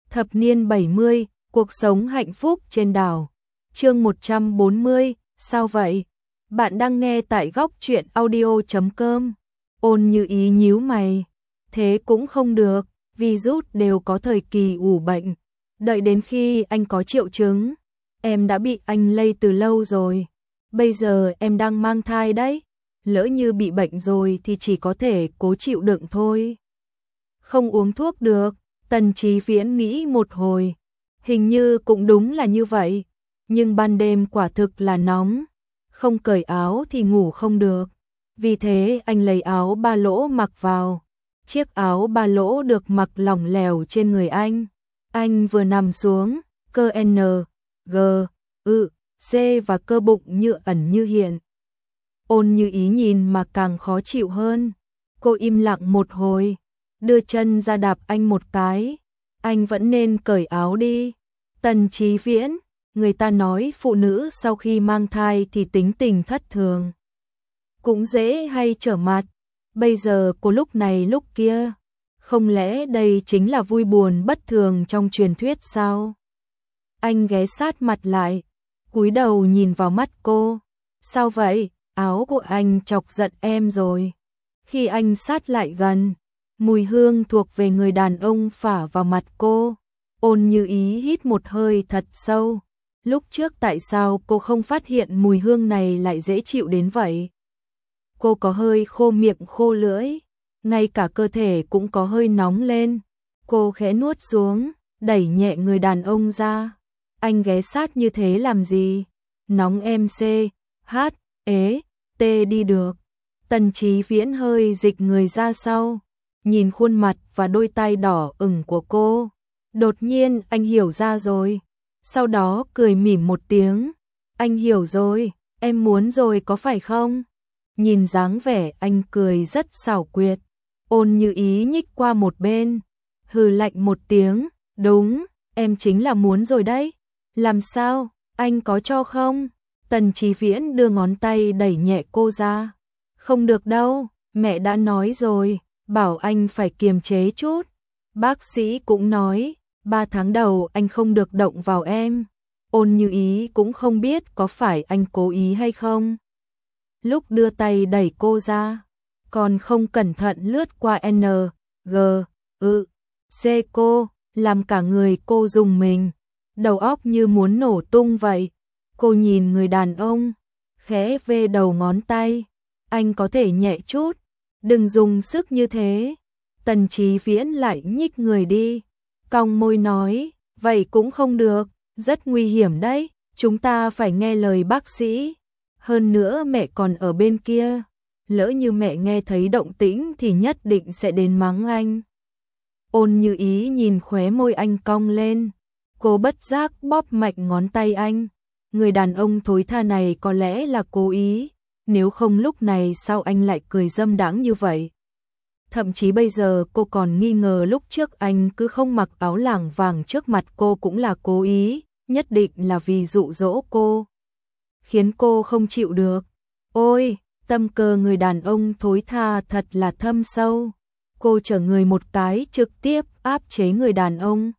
Thập niên 70, cuộc sống hạnh phúc trên đảo. Chương 140, sao vậy? Bạn đang nghe tại góc truyện audio.com. Ôn Như Ý nhíu mày. Thế cũng không được, virus đều có thời kỳ ủ bệnh. Đợi đến khi anh có triệu chứng, em đã bị anh lây từ lâu rồi. Bây giờ em đang mang thai đấy. Lỡ như bị bệnh rồi thì chỉ có thể cố chịu đựng thôi. Không uống thuốc được. Tần Chí Viễn nghĩ một hồi, hình như cũng đúng là như vậy, nhưng ban đêm quả thực là nóng, không cởi áo thì ngủ không được. Vì thế anh lấy áo ba lỗ mặc vào. Chiếc áo ba lỗ được mặc lỏng lẻo trên người anh. Anh vừa nằm xuống, cơ N, G, Ư, C và cơ bụng như ẩn như hiện. Ôn Như Ý nhìn mà càng khó chịu hơn. Cô im lặng một hồi, đưa chân ra đạp anh một cái. Anh vẫn nên cởi áo đi. Tần Chí Viễn, người ta nói phụ nữ sau khi mang thai thì tính tình thất thường, cũng dễ hay trở mặt. Bây giờ cô lúc này lúc kia, không lẽ đây chính là vui buồn bất thường trong truyền thuyết sao? Anh ghé sát mặt lại, cúi đầu nhìn vào mắt cô. Sao vậy? Áo của anh chọc giận em rồi. Khi anh sát lại gần, mùi hương thuộc về người đàn ông phả vào mặt cô. Ôn Như Ý hít một hơi thật sâu. Lúc trước tại sao cô không phát hiện mùi hương này lại dễ chịu đến vậy? Cô có hơi khô miệng khô lưỡi, ngay cả cơ thể cũng có hơi nóng lên. Cô khẽ nuốt xuống, đẩy nhẹ người đàn ông ra. Anh ghé sát như thế làm gì? Nóng em C, H, ế, T đi được. Tần Chí Viễn hơi dịch người ra sau, nhìn khuôn mặt và đôi tay đỏ ửng của cô. Đột nhiên anh hiểu ra rồi. Sau đó cười mỉm một tiếng. Anh hiểu rồi, em muốn rồi có phải không? Nhìn dáng vẻ anh cười rất xảo quyệt. Ôn Như Ý nhích qua một bên, hừ lạnh một tiếng. Đúng, em chính là muốn rồi đấy. Làm sao, anh có cho không? Tần Chí Viễn đưa ngón tay đẩy nhẹ cô ra. Không được đâu, mẹ đã nói rồi, bảo anh phải kiềm chế chút. Bác sĩ cũng nói, 3 tháng đầu anh không được động vào em. Ôn Như Ý cũng không biết có phải anh cố ý hay không. Lúc đưa tay đẩy cô ra, còn không cẩn thận lướt qua N, G, Ư, C cô, làm cả người cô rùng mình. Đầu óc như muốn nổ tung vậy. Cô nhìn người đàn ông, khẽ vê đầu ngón tay. Anh có thể nhẹ chút, đừng dùng sức như thế. Tần Chí Viễn lại nhích người đi, cong môi nói, vậy cũng không được, rất nguy hiểm đấy, chúng ta phải nghe lời bác sĩ. Hơn nữa mẹ còn ở bên kia, lỡ như mẹ nghe thấy động tĩnh thì nhất định sẽ đến mắng anh. Ôn Như Ý nhìn khóe môi anh cong lên, cô bất giác bóp mạnh ngón tay anh. Người đàn ông thối tha này có lẽ là cố ý, nếu không lúc này sao anh lại cười dâm đãng như vậy? Thậm chí bây giờ cô còn nghi ngờ lúc trước anh cứ không mặc áo làng vàng trước mặt cô cũng là cố ý, nhất định là vì dụ dỗ cô, khiến cô không chịu được. Ôi, tâm cơ người đàn ông thối tha thật là thâm sâu. Cô chở người một cái trực tiếp áp chế người đàn ông.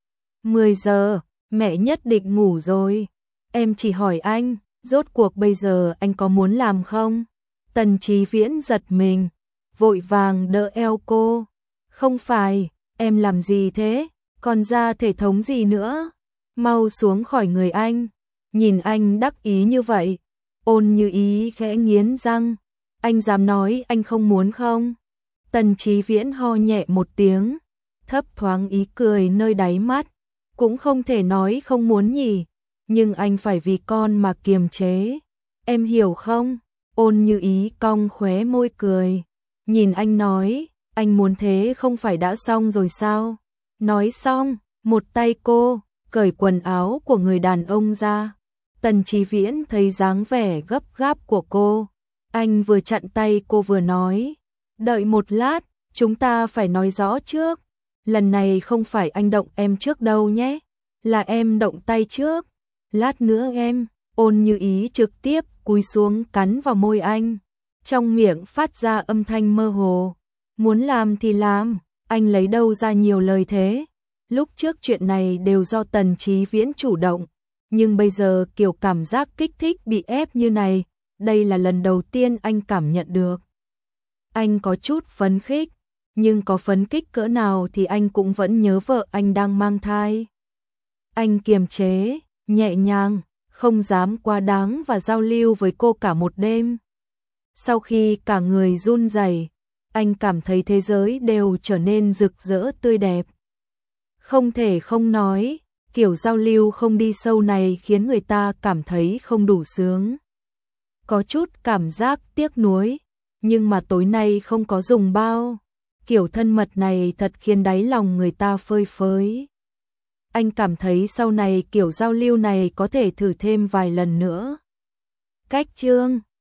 10 giờ, mẹ nhất định ngủ rồi. Em chỉ hỏi anh, rốt cuộc bây giờ anh có muốn làm không? Tần Chí Viễn giật mình, vội vàng đỡ eo cô. Không phải, em làm gì thế? Còn ra thể thống gì nữa? Mau xuống khỏi người anh. Nhìn anh đắc ý như vậy, Ôn Như Ý khẽ nghiến răng. Anh dám nói anh không muốn không? Tần Chí Viễn ho nhẹ một tiếng, thấp thoáng ý cười nơi đáy mắt. Cũng không thể nói không muốn nhỉ, nhưng anh phải vì con mà kiềm chế. Em hiểu không? Ôn Như Ý cong khóe môi cười, nhìn anh nói, anh muốn thế không phải đã xong rồi sao? Nói xong, một tay cô cởi quần áo của người đàn ông ra. Tần Chí Viễn thấy dáng vẻ gấp gáp của cô, anh vừa chặn tay cô vừa nói, đợi một lát, chúng ta phải nói rõ trước. Lần này không phải anh động em trước đâu nhé, là em động tay trước. Lát nữa em. Ôn Như Ý trực tiếp cúi xuống cắn vào môi anh, trong miệng phát ra âm thanh mơ hồ. Muốn làm thì làm, anh lấy đâu ra nhiều lời thế? Lúc trước chuyện này đều do Tần Chí Viễn chủ động, nhưng bây giờ kiểu cảm giác kích thích bị ép như này, đây là lần đầu tiên anh cảm nhận được. Anh có chút phấn khích, nhưng có phấn khích cỡ nào thì anh cũng vẫn nhớ vợ anh đang mang thai. Anh kiềm chế, nhẹ nhàng, không dám quá đáng và giao lưu với cô cả một đêm. Sau khi cả người run rẩy, anh cảm thấy thế giới đều trở nên rực rỡ tươi đẹp. Không thể không nói, kiểu giao lưu không đi sâu này khiến người ta cảm thấy không đủ sướng. Có chút cảm giác tiếc nuối, nhưng mà tối nay không có dùng bao. Kiểu thân mật này thật khiến đáy lòng người ta phơi phới. Anh cảm thấy sau này kiểu giao lưu này có thể thử thêm vài lần nữa. Cách chương